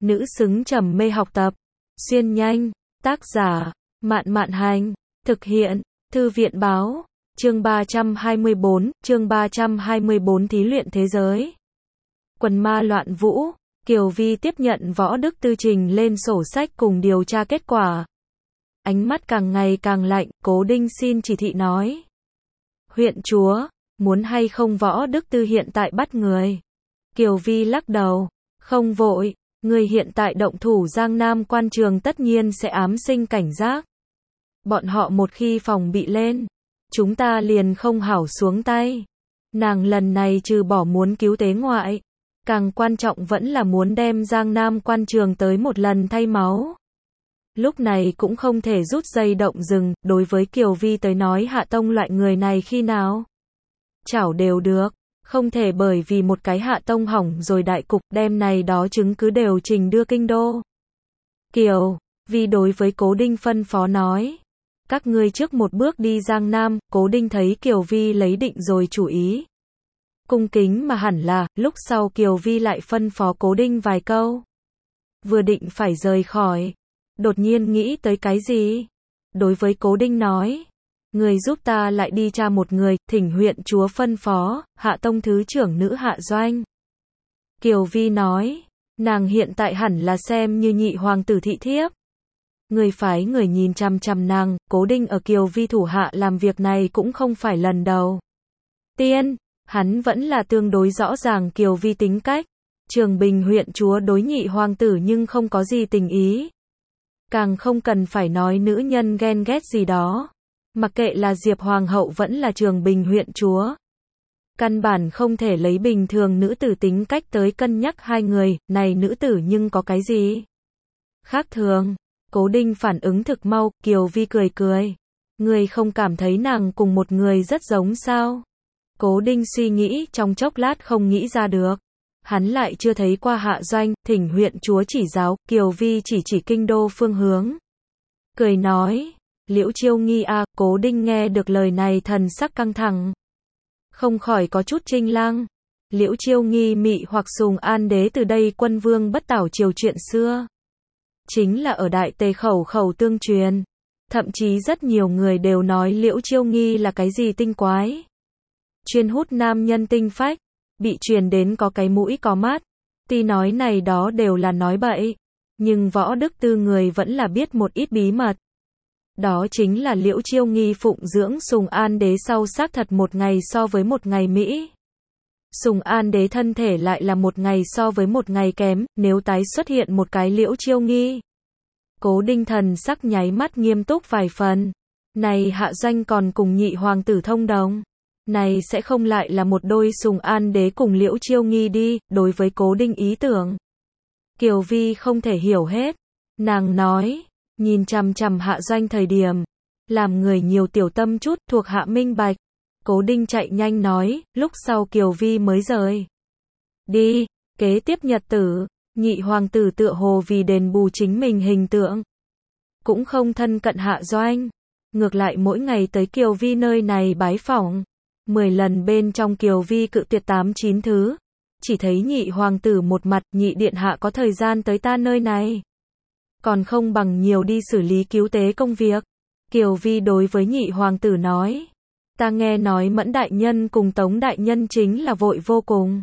nữ xứng trầm mê học tập. Xuyên nhanh, tác giả, Mạn Mạn Hành, thực hiện, Thư viện báo, chương 324, thí luyện thế giới. Quần ma loạn vũ, Kiều Vi tiếp nhận Võ Đức Tư trình lên sổ sách cùng điều tra kết quả. Ánh mắt càng ngày càng lạnh, Cố Đinh xin chỉ thị nói. Huyện chúa, muốn hay không Võ Đức Tư hiện tại bắt người? Kiều Vi lắc đầu, không vội, người hiện tại động thủ Giang Nam quan trường tất nhiên sẽ ám sinh cảnh giác. Bọn họ một khi phòng bị lên, chúng ta liền không hảo xuống tay. Nàng lần này trừ bỏ muốn cứu tế ngoại, càng quan trọng vẫn là muốn đem Giang Nam quan trường tới một lần thay máu. Lúc này cũng không thể rút dây động rừng, đối với Kiều Vi tới nói Hạ Tông loại người này khi nào chảo đều được, không thể bởi vì một cái Hạ Tông hỏng rồi đại cục đem này đó chứng cứ đều trình đưa kinh đô. Kiều Vi đối với Cố Đinh phân phó nói, các ngươi trước một bước đi Giang Nam. Cố Đinh thấy Kiều Vi lấy định rồi chủ ý, cung kính mà hẳn là, lúc sau Kiều Vi lại phân phó Cố Đinh vài câu. Vừa định phải rời khỏi, đột nhiên nghĩ tới cái gì. Đối với Cố Đinh nói, người giúp ta lại đi tra một người, thỉnh huyện chúa phân phó, Hạ Tông thứ trưởng nữ Hạ Doanh. Kiều Vi nói, nàng hiện tại hẳn là xem như nhị hoàng tử thị thiếp. Người phái người nhìn chằm chằm nàng. Cố Đinh ở Kiều Vi thủ hạ làm việc này cũng không phải lần đầu tiên, hắn vẫn là tương đối rõ ràng Kiều Vi tính cách. Trường Bình huyện chúa đối nhị hoàng tử nhưng không có gì tình ý, càng không cần phải nói nữ nhân ghen ghét gì đó. Mặc kệ là Diệp hoàng hậu vẫn là Trường Bình huyện chúa, căn bản không thể lấy bình thường nữ tử tính cách tới cân nhắc hai người này. Nữ tử nhưng có cái gì khác thường? Cố Đinh phản ứng thực mau. Kiều Vi cười cười, người không cảm thấy nàng cùng một người rất giống sao? Cố Đinh suy nghĩ trong chốc lát không nghĩ ra được. Hắn lại chưa thấy qua Hạ Doanh, thỉnh huyện chúa chỉ giáo. Kiều Vi chỉ kinh đô phương hướng, cười nói, Liễu Chiêu Nghi a. Cố Đinh nghe được lời này thần sắc căng thẳng, không khỏi có chút chinh lăng. Liễu Chiêu Nghi mị hoặc Sùng An đế từ đây quân vương bất tảo triều chuyện xưa, chính là ở Đại Tề khẩu tương truyền. Thậm chí rất nhiều người đều nói Liễu Chiêu Nghi là cái gì tinh quái, chuyên hút nam nhân tinh phách, bị truyền đến có cái mũi có mắt. Tuy nói này đó đều là nói bậy, nhưng Võ Đức Tư người vẫn là biết một ít bí mật. Đó chính là Liễu Chiêu Nghi phụng dưỡng Sùng An đế sau xác thật một ngày so với một ngày mỹ. Sùng An đế thân thể lại là một ngày so với một ngày kém, nếu tái xuất hiện một cái Liễu Chiêu Nghi. Cố Đinh thần sắc nháy mắt nghiêm túc vài phần. Này Hạ Doanh còn cùng nhị hoàng tử thông đồng, này sẽ không lại là một đôi Sùng An đế cùng Liễu Chiêu Nghi đi. Đối với Cố Đinh ý tưởng, Kiều Vi không thể hiểu hết. Nàng nói, nhìn chằm chằm Hạ Doanh thời điểm, làm người nhiều tiểu tâm chút, thuộc hạ minh bạch. Cố Đinh chạy nhanh nói, lúc sau Kiều Vi mới rời đi. Kế tiếp nhật tử, nhị hoàng tử tựa hồ vì đền bù chính mình hình tượng, cũng không thân cận Hạ Doanh, ngược lại mỗi ngày tới Kiều Vi nơi này bái phỏng. 10 lần bên trong Kiều Vi cự tuyệt 8-9 thứ, chỉ thấy nhị hoàng tử một mặt, nhị điện hạ có thời gian tới ta nơi này, còn không bằng nhiều đi xử lý cứu tế công việc. Kiều Vi đối với nhị hoàng tử nói, ta nghe nói Mẫn đại nhân cùng Tống đại nhân chính là vội vô cùng.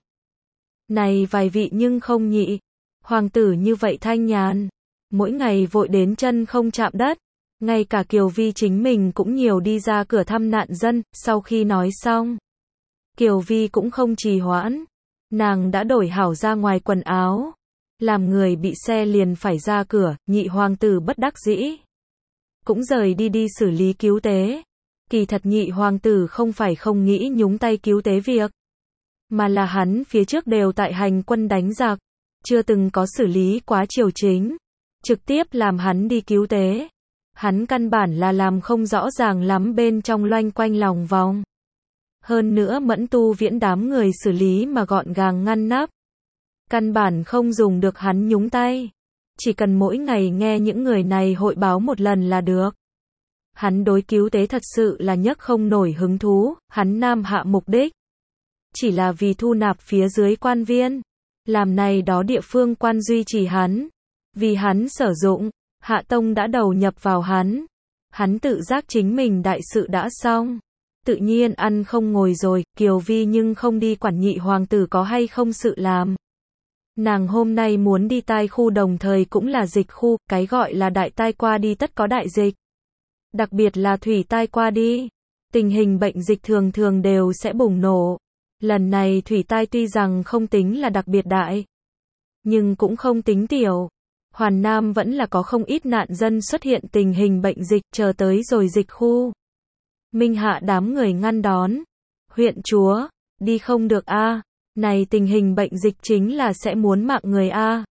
Này vài vị nhưng không nhị hoàng tử như vậy thanh nhàn, mỗi ngày vội đến chân không chạm đất. Ngay cả Kiều Vi chính mình cũng nhiều đi ra cửa thăm nạn dân. Sau khi nói xong, Kiều Vi cũng không trì hoãn, nàng đã đổi hảo ra ngoài quần áo, làm người bị xe liền phải ra cửa. Nhị hoàng tử bất đắc dĩ, cũng rời đi xử lý cứu tế. Kỳ thật nhị hoàng tử không phải không nghĩ nhúng tay cứu tế việc, mà là hắn phía trước đều tại hành quân đánh giặc, chưa từng có xử lý quá triều chính, trực tiếp làm hắn đi cứu tế. Hắn căn bản là làm không rõ ràng lắm bên trong loanh quanh lòng vòng. Hơn nữa Mẫn Tu Viễn đám người xử lý mà gọn gàng ngăn nắp, căn bản không dùng được hắn nhúng tay. Chỉ cần mỗi ngày nghe những người này hội báo một lần là được. Hắn đối cứu tế thật sự là nhấc không nổi hứng thú. Hắn nam hạ mục đích chỉ là vì thu nạp phía dưới quan viên, làm này đó địa phương quan duy trì hắn. Vì hắn sử dụng, Hạ Tông đã đầu nhập vào hắn. Hắn tự giác chính mình đại sự đã xong. Tự nhiên ăn không ngồi rồi, Kiều Vi nhưng không đi quản nhị hoàng tử có hay không sự làm. Nàng hôm nay muốn đi tai khu đồng thời cũng là dịch khu, cái gọi là đại tai qua đi tất có đại dịch. Đặc biệt là thủy tai qua đi. Tình hình bệnh dịch thường thường đều sẽ bùng nổ. Lần này thủy tai tuy rằng không tính là đặc biệt đại, nhưng cũng không tính tiểu. Hoàn Nam vẫn là có không ít nạn dân xuất hiện tình hình bệnh dịch, chờ tới rồi dịch khu. Minh Hạ đám người ngăn đón. Huyện chúa, đi không được a, này tình hình bệnh dịch chính là sẽ muốn mạng người a.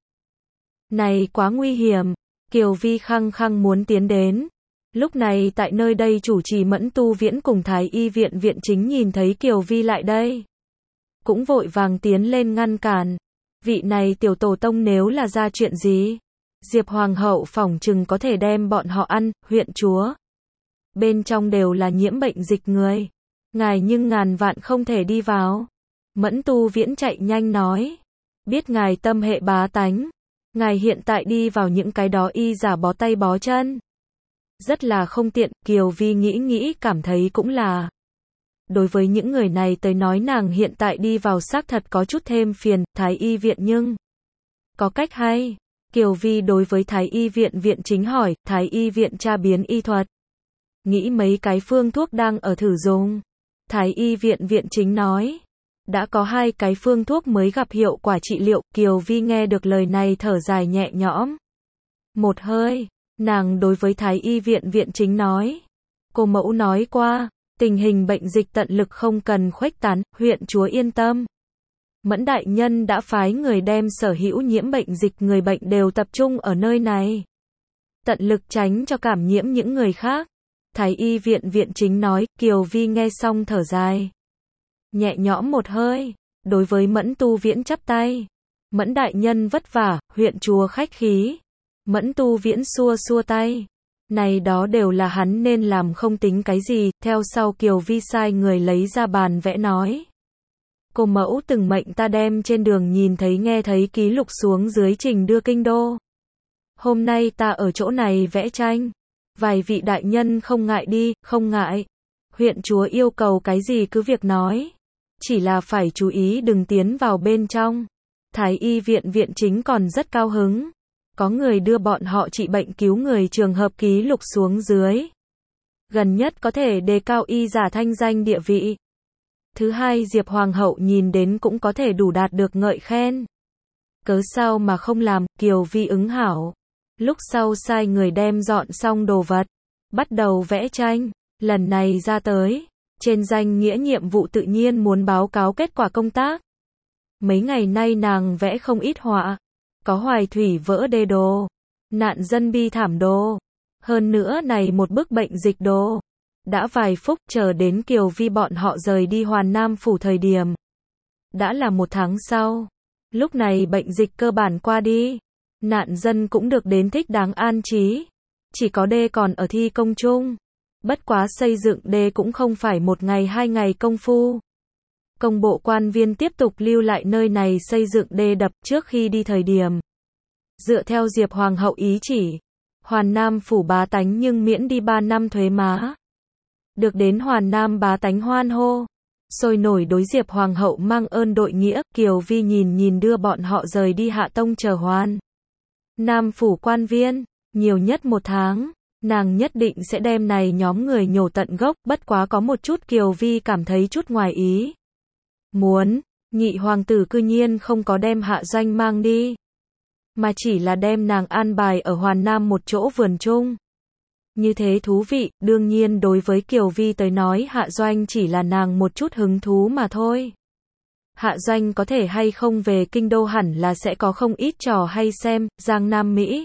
Này quá nguy hiểm. Kiều Vi khăng khăng muốn tiến đến. Lúc này tại nơi đây chủ trì Mẫn Tu Viễn cùng Thái Y viện viện chính nhìn thấy Kiều Vi lại đây, cũng vội vàng tiến lên ngăn cản. Vị này tiểu tổ tông nếu là ra chuyện gì, Diệp Hoàng hậu phỏng chừng có thể đem bọn họ ăn. Huyện chúa, bên trong đều là nhiễm bệnh dịch người, ngài nhưng ngàn vạn không thể đi vào. Mẫn Tu Viễn chạy nhanh nói, biết ngài tâm hệ bá tánh, ngài hiện tại đi vào những cái đó y giả bó tay bó chân, rất là không tiện. Kiều Vi nghĩ cảm thấy cũng là. Đối với những người này tới nói nàng hiện tại đi vào xác thật có chút thêm phiền. Thái Y viện nhưng có cách hay. Kiều Vi đối với Thái Y viện viện chính hỏi. Thái Y viện tra biến y thuật, nghĩ mấy cái phương thuốc đang ở thử dùng. Thái Y viện viện chính nói, đã có 2 cái phương thuốc mới gặp hiệu quả trị liệu. Kiều Vi nghe được lời này thở dài nhẹ nhõm một hơi. Nàng đối với Thái Y viện viện chính nói, cô mẫu nói qua, tình hình bệnh dịch tận lực không cần khuếch tán, huyện chúa yên tâm. Mẫn đại nhân đã phái người đem sở hữu nhiễm bệnh dịch người bệnh đều tập trung ở nơi này, tận lực tránh cho cảm nhiễm những người khác. Thái Y viện viện chính nói. Kiều Vi nghe xong thở dài, nhẹ nhõm một hơi, đối với Mẫn Tu Viễn chắp tay. Mẫn đại nhân vất vả, huyện chúa khách khí. Mẫn Tu Viễn xua xua tay, này đó đều là hắn nên làm, không tính cái gì. Theo sau Kiều Vi sai người lấy ra bàn vẽ nói, cô mẫu từng mệnh ta đem trên đường nhìn thấy nghe thấy ký lục xuống dưới trình đưa kinh đô. Hôm nay ta ở chỗ này vẽ tranh, vài vị đại nhân không ngại đi. Không ngại, huyện chúa yêu cầu cái gì cứ việc nói, chỉ là phải chú ý đừng tiến vào bên trong. Thái Y viện viện chính còn rất cao hứng, có người đưa bọn họ trị bệnh cứu người trường hợp ký lục xuống dưới, gần nhất có thể đề cao y giả thanh danh địa vị. Thứ hai, Diệp Hoàng hậu nhìn đến cũng có thể đủ đạt được ngợi khen. Cớ sao mà không làm. Kiều Vi ứng hảo, lúc sau sai người đem dọn xong đồ vật, bắt đầu vẽ tranh. Lần này ra tới, trên danh nghĩa nhiệm vụ tự nhiên muốn báo cáo kết quả công tác. Mấy ngày nay nàng vẽ không ít họa, có hoài thủy vỡ đê đồ, nạn dân bi thảm đồ, hơn nữa này một bức bệnh dịch đồ. Đã vài phút chờ đến Kiều Vi bọn họ rời đi Hoàn Nam phủ thời điểm, đã là 1 tháng sau. Lúc này bệnh dịch cơ bản qua đi, nạn dân cũng được đến thích đáng an trí, chỉ có đê còn ở thi công chung. Bất quá xây dựng đê cũng không phải 1 ngày 2 ngày công phu. Công bộ quan viên tiếp tục lưu lại nơi này xây dựng đê đập. Trước khi đi thời điểm, dựa theo Diệp Hoàng hậu ý chỉ, Hoàn Nam phủ bá tánh nhưng miễn đi 3 năm thuế má. Được đến Hoàn Nam bá tánh hoan hô, sôi nổi đối Diệp Hoàng hậu mang ơn đội nghĩa. Kiều Vi nhìn đưa bọn họ rời đi Hạ Tông chờ Hoàn Nam phủ quan viên, nhiều nhất 1 tháng, nàng nhất định sẽ đem này nhóm người nhổ tận gốc. Bất quá có một chút Kiều Vi cảm thấy chút ngoài ý muốn, nhị hoàng tử cư nhiên không có đem Hạ Doanh mang đi, mà chỉ là đem nàng an bài ở Hoàn Nam một chỗ vườn chung. Như thế thú vị. Đương nhiên đối với Kiều Vi tới nói Hạ Doanh chỉ là nàng một chút hứng thú mà thôi. Hạ Doanh có thể hay không về kinh đô hẳn là sẽ có không ít trò hay xem. Giang Nam Mỹ,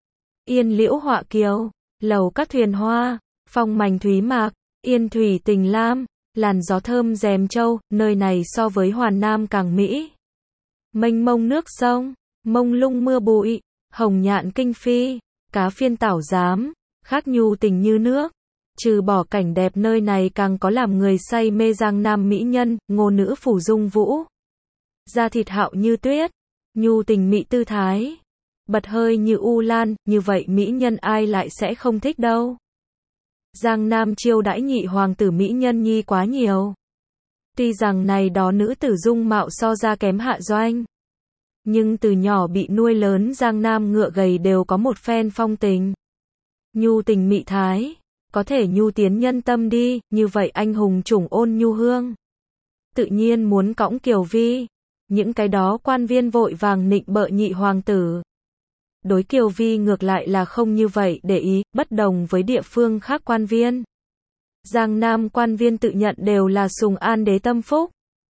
Yên Liễu Họa Kiều, lầu các thuyền hoa, phong mảnh thúy mạc, yên thủy tình lam, làn gió thơm rèm châu. Nơi này so với Hoàn Nam càng mỹ. Mênh mông nước sông, mông lung mưa bụi, hồng nhạn kinh phi, cá phiên tảo giám, khác nhu tình như nước. Trừ bỏ cảnh đẹp nơi này càng có làm người say mê Giang Nam mỹ nhân. Ngô nữ phủ dung vũ, da thịt hạo như tuyết, Nhu tình mị tư thái, bật hơi như u lan, như vậy mỹ nhân ai lại sẽ không thích đâu. Giang Nam chiêu đãi nhị hoàng tử mỹ nhân nhi quá nhiều. Tuy rằng này đó nữ tử dung mạo so ra kém Hạ Doanh, nhưng từ nhỏ bị nuôi lớn Giang Nam ngựa gầy đều có một phen phong tình. Nhu tình mị thái, có thể nhu tiến nhân tâm đi, như vậy anh hùng chủng ôn nhu hương. Tự nhiên muốn cõng Kiều Vi, những cái đó quan viên vội vàng nịnh bợ nhị hoàng tử. Đối Kiều Vi ngược lại là không như vậy để ý, bất đồng với địa phương khác quan viên. Giang Nam quan viên tự nhận đều là sùng an đế tâm phúc.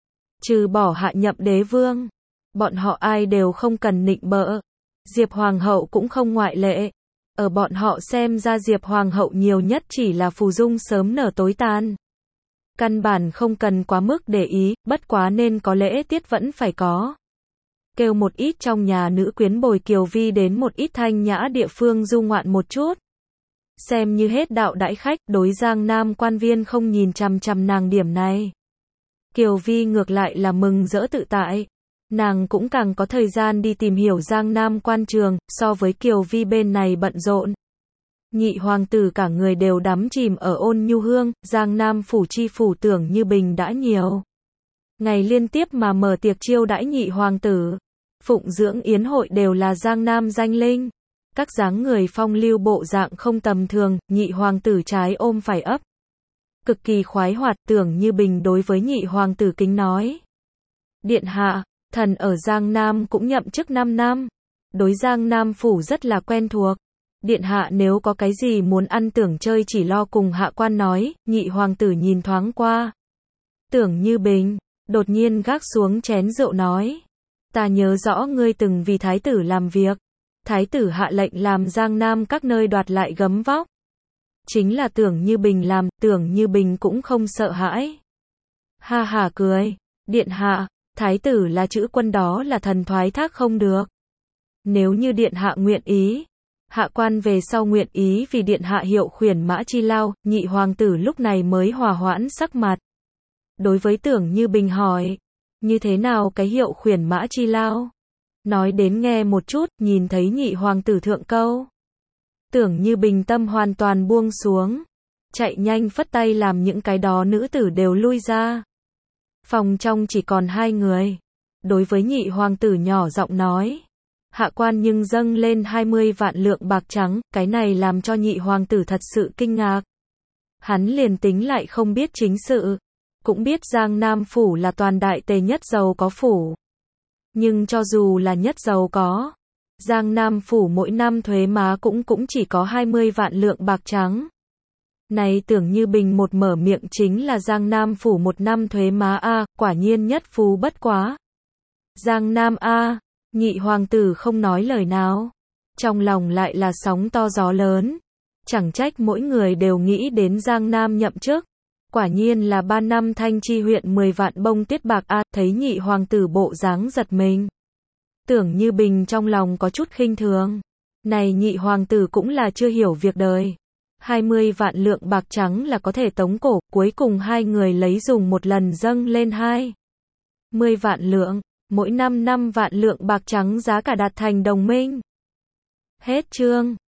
Trừ bỏ hạ nhậm đế vương, bọn họ ai đều không cần nịnh bợ. Diệp Hoàng hậu cũng không ngoại lệ. Ở bọn họ xem ra Diệp Hoàng hậu nhiều nhất chỉ là phù dung sớm nở tối tàn. Căn bản không cần quá mức để ý, bất quá nên có lễ tiết vẫn phải có. Kêu một ít trong nhà nữ quyến bồi Kiều Vi đến một ít thanh nhã địa phương du ngoạn một chút. Xem như hết đạo đãi khách, đối Giang Nam quan viên không nhìn chằm chằm nàng điểm này. Kiều Vi ngược lại là mừng rỡ tự tại. Nàng cũng càng có thời gian đi tìm hiểu Giang Nam quan trường, so với Kiều Vi bên này bận rộn. Nhị hoàng tử cả người đều đắm chìm ở ôn nhu hương, Giang Nam phủ chi phủ Tưởng Như Bình đã nhiều ngày liên tiếp mà mở tiệc chiêu đãi nhị hoàng tử. Phụng dưỡng yến hội đều là Giang Nam danh linh. Các dáng người phong lưu bộ dạng không tầm thường, nhị hoàng tử trái ôm phải ấp. Cực kỳ khoái hoạt. Tưởng Như Bình đối với nhị hoàng tử kính nói. Điện hạ, thần ở Giang Nam cũng nhậm chức 5 năm. Đối Giang Nam phủ rất là quen thuộc. Điện hạ nếu có cái gì muốn ăn tưởng chơi chỉ lo cùng hạ quan nói. Nhị hoàng tử nhìn thoáng qua Tưởng Như Bình, đột nhiên gác xuống chén rượu nói. Ta nhớ rõ ngươi từng vì thái tử làm việc. Thái tử hạ lệnh làm Giang Nam các nơi đoạt lại gấm vóc. Chính là Tưởng Như Bình làm, Tưởng Như Bình cũng không sợ hãi. Ha ha cười, điện hạ, thái tử là chữ quân đó là thần thoái thác không được. Nếu như điện hạ nguyện ý, hạ quan về sau nguyện ý vì điện hạ hiệu khuyển mã chi lao. Nhị hoàng tử lúc này mới hòa hoãn sắc mặt. Đối với Tưởng Như Bình hỏi, như thế nào cái hiệu khuyển mã chi lao? Nói đến nghe một chút, nhìn thấy nhị hoàng tử thượng câu. Tưởng Như Bình tâm hoàn toàn buông xuống. Chạy nhanh phất tay làm những cái đó nữ tử đều lui ra. Phòng trong chỉ còn 2 người. Đối với nhị hoàng tử nhỏ giọng nói. Hạ quan nhưng dâng lên 20 vạn lượng bạc trắng, cái này làm cho nhị hoàng tử thật sự kinh ngạc. Hắn liền tính lại không biết chính sự. Cũng biết Giang Nam phủ là toàn đại tề nhất giàu có phủ. Nhưng cho dù là nhất giàu có, Giang Nam phủ mỗi năm thuế má cũng chỉ có 20 vạn lượng bạc trắng. Này Tưởng Như Bình một mở miệng chính là Giang Nam phủ một năm thuế má a, quả nhiên nhất phú bất quá. Giang Nam a, nhị hoàng tử không nói lời nào. Trong lòng lại là sóng to gió lớn. Chẳng trách mỗi người đều nghĩ đến Giang Nam nhậm chức. Quả nhiên là 3 năm Thanh Chi huyện 10 vạn bông tiết bạc a, thấy nhị hoàng tử bộ dáng giật mình. Tưởng Như Bình trong lòng có chút khinh thường. Này nhị hoàng tử cũng là chưa hiểu việc đời. 20 vạn lượng bạc trắng là có thể tống cổ, cuối cùng 2 người lấy dùng một lần dâng lên 20 vạn lượng, mỗi năm 5 vạn lượng bạc trắng giá cả đạt thành đồng minh. Hết chương.